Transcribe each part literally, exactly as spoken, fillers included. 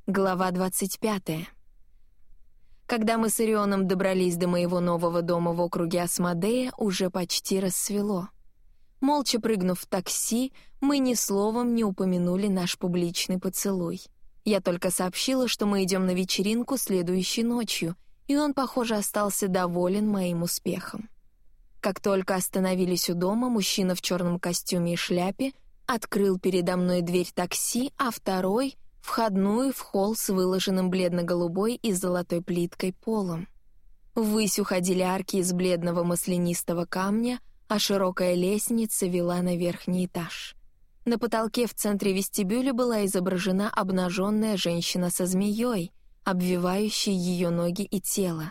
Глава двадцать пятая. Когда мы с Орионом добрались до моего нового дома в округе Асмодея, уже почти рассвело. Молча прыгнув в такси, мы ни словом не упомянули наш публичный поцелуй. Я только сообщила, что мы идем на вечеринку следующей ночью, и он, похоже, остался доволен моим успехом. Как только остановились у дома, мужчина в черном костюме и шляпе открыл передо мной дверь такси, а второй — входную в холл с выложенным бледно-голубой и золотой плиткой полом. Ввысь уходили арки из бледного маслянистого камня, а широкая лестница вела на верхний этаж. На потолке в центре вестибюля была изображена обнаженная женщина со змеей, обвивающей ее ноги и тело.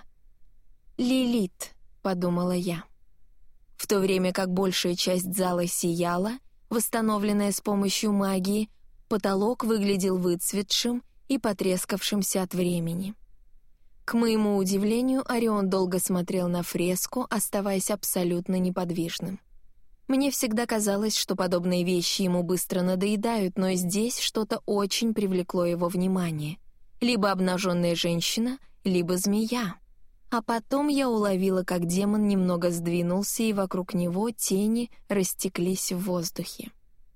«Лилит», — подумала я. В то время как большая часть зала сияла, восстановленная с помощью магии, потолок выглядел выцветшим и потрескавшимся от времени. К моему удивлению, Орион долго смотрел на фреску, оставаясь абсолютно неподвижным. Мне всегда казалось, что подобные вещи ему быстро надоедают, но здесь что-то очень привлекло его внимание. Либо обнаженная женщина, либо змея. А потом я уловила, как демон немного сдвинулся, и вокруг него тени растеклись в воздухе.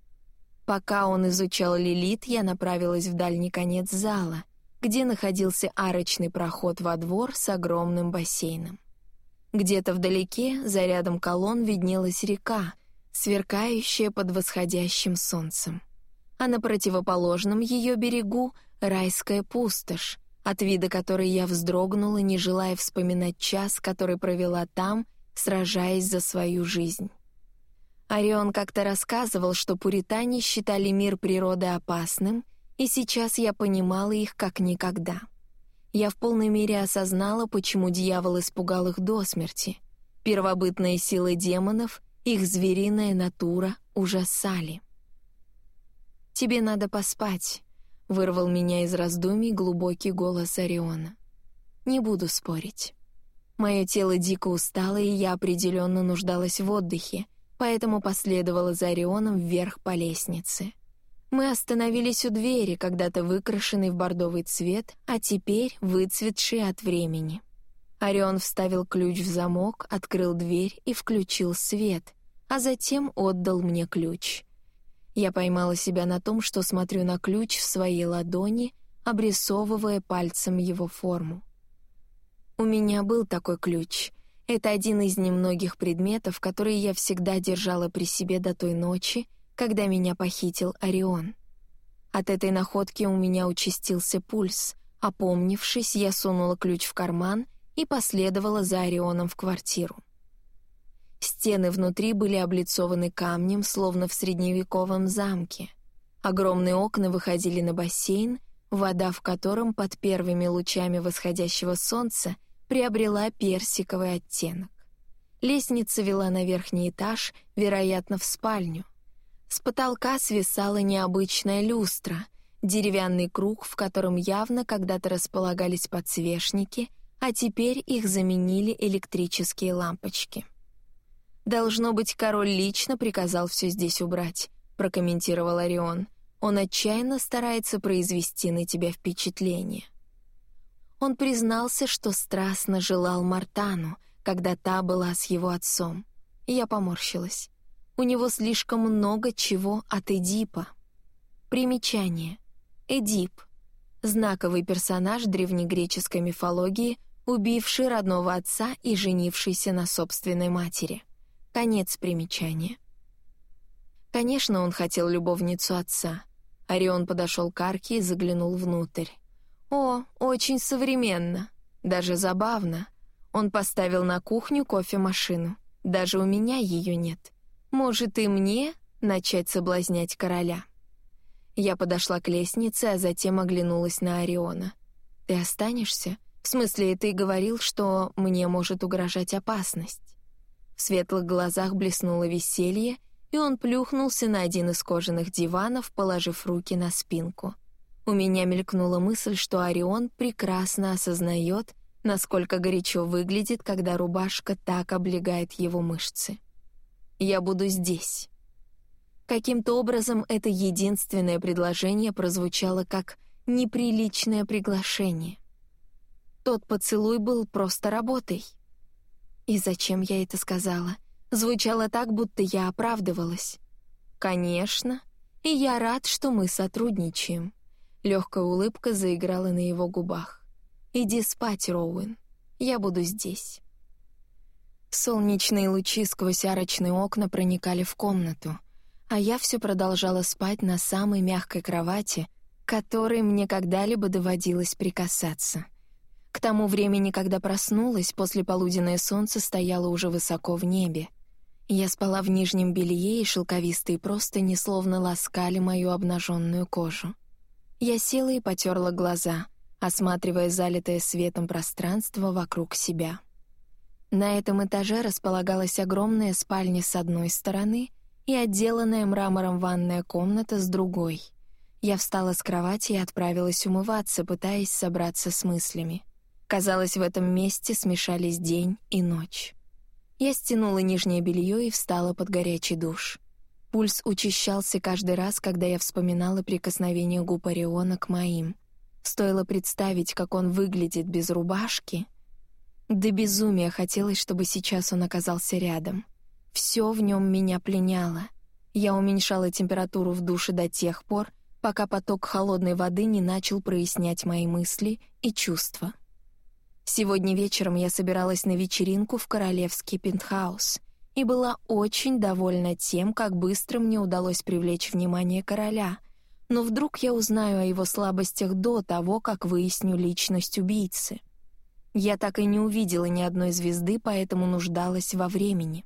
Пока он изучал Лилит, я направилась в дальний конец зала, где находился арочный проход во двор с огромным бассейном. Где-то вдалеке, за рядом колонн, виднелась река, сверкающая под восходящим солнцем. А на противоположном ее берегу — райская пустошь, от вида которой я вздрогнула, не желая вспоминать час, который провела там, сражаясь за свою жизнь. Орион как-то рассказывал, что пуритане считали мир природы опасным, и сейчас я понимала их как никогда. Я в полной мере осознала, почему дьявол испугал их до смерти. Первобытные силы демонов, их звериная натура ужасали. «Тебе надо поспать», — вырвал меня из раздумий глубокий голос Ориона. «Не буду спорить. Мое тело дико устало, и я определенно нуждалась в отдыхе, поэтому последовала за Орионом вверх по лестнице. Мы остановились у двери, когда-то выкрашенной в бордовый цвет, а теперь выцветшей от времени. Орион вставил ключ в замок, открыл дверь и включил свет, а затем отдал мне ключ. Я поймала себя на том, что смотрю на ключ в своей ладони, обрисовывая пальцем его форму. У меня был такой ключ. Это один из немногих предметов, которые я всегда держала при себе до той ночи, когда меня похитил Орион. От этой находки у меня участился пульс. Опомнившись, я сунула ключ в карман и последовала за Орионом в квартиру. Стены внутри были облицованы камнем, словно в средневековом замке. Огромные окна выходили на бассейн, вода в котором под первыми лучами восходящего солнца приобрела персиковый оттенок. Лестница вела на верхний этаж, вероятно, в спальню. С потолка свисала необычная люстра, деревянный круг, в котором явно когда-то располагались подсвечники, а теперь их заменили электрические лампочки. «Должно быть, король лично приказал все здесь убрать», — прокомментировал Орион. «Он отчаянно старается произвести на тебя впечатление». Он признался, что страстно желал Мартану, когда та была с его отцом. Я поморщилась. У него слишком много чего от Эдипа. Примечание. Эдип. Знаковый персонаж древнегреческой мифологии, убивший родного отца и женившийся на собственной матери. Конец примечания. Конечно, он хотел любовницу отца. Орион подошел к арке и заглянул внутрь. О, очень современно. Даже забавно. Он поставил на кухню кофемашину. Даже у меня ее нет. Может, и мне начать соблазнять короля? Я подошла к лестнице, а затем оглянулась на Ориона. «Ты останешься? В смысле, ты говорил, что мне может угрожать опасность?» В светлых глазах блеснуло веселье, и он плюхнулся на один из кожаных диванов, положив руки на спинку. У меня мелькнула мысль, что Орион прекрасно осознает, насколько горячо выглядит, когда рубашка так облегает его мышцы. «Я буду здесь». Каким-то образом это единственное предложение прозвучало как неприличное приглашение. Тот поцелуй был просто работой. И зачем я это сказала? Звучало так, будто я оправдывалась. Конечно, и я рад, что мы сотрудничаем. Легкая улыбка заиграла на его губах. Иди спать, Роуэн. Я буду здесь. Солнечные лучи сквозь арочные окна проникали в комнату, а я все продолжала спать на самой мягкой кровати, к которой мне когда-либо доводилось прикасаться. К тому времени, когда проснулась, послеполуденное солнце стояло уже высоко в небе. Я спала в нижнем белье, и шелковистые простыни словно ласкали мою обнаженную кожу. Я села и потерла глаза, осматривая залитое светом пространство вокруг себя. На этом этаже располагалась огромная спальня с одной стороны и отделанная мрамором ванная комната с другой. Я встала с кровати и отправилась умываться, пытаясь собраться с мыслями. Казалось, в этом месте смешались день и ночь. Я стянула нижнее белье и встала под горячий душ. Пульс учащался каждый раз, когда я вспоминала прикосновение губ Ориона к моим. Стоило представить, как он выглядит без рубашки. До безумия хотелось, чтобы сейчас он оказался рядом. Все в нем меня пленяло. Я уменьшала температуру в душе до тех пор, пока поток холодной воды не начал прояснять мои мысли и чувства. Сегодня вечером я собиралась на вечеринку в королевский пентхаус и была очень довольна тем, как быстро мне удалось привлечь внимание короля, но вдруг я узнаю о его слабостях до того, как выясню личность убийцы. Я так и не увидела ни одной звезды, поэтому нуждалась во времени.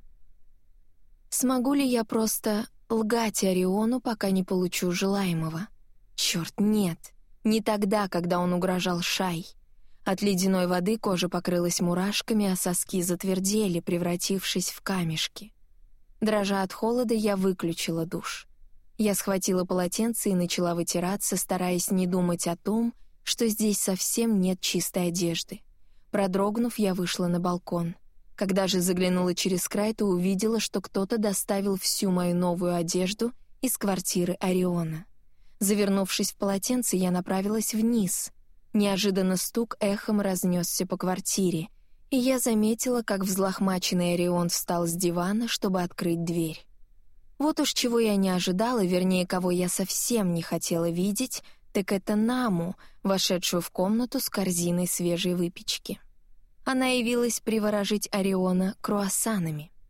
Смогу ли я просто лгать Ориону, пока не получу желаемого? Черт, нет, не тогда, когда он угрожал Шай. От ледяной воды кожа покрылась мурашками, а соски затвердели, превратившись в камешки. Дрожа от холода, я выключила душ. Я схватила полотенце и начала вытираться, стараясь не думать о том, что здесь совсем нет чистой одежды. Продрогнув, я вышла на балкон. Когда же заглянула через край, то увидела, что кто-то доставил всю мою новую одежду из квартиры Ориона. Завернувшись в полотенце, я направилась вниз. Неожиданно стук эхом разнесся по квартире, и я заметила, как взлохмаченный Орион встал с дивана, чтобы открыть дверь. Вот уж чего я не ожидала, вернее, кого я совсем не хотела видеть, так это Наму, вошедшую в комнату с корзиной свежей выпечки. Она явилась приворожить Ориона круассанами.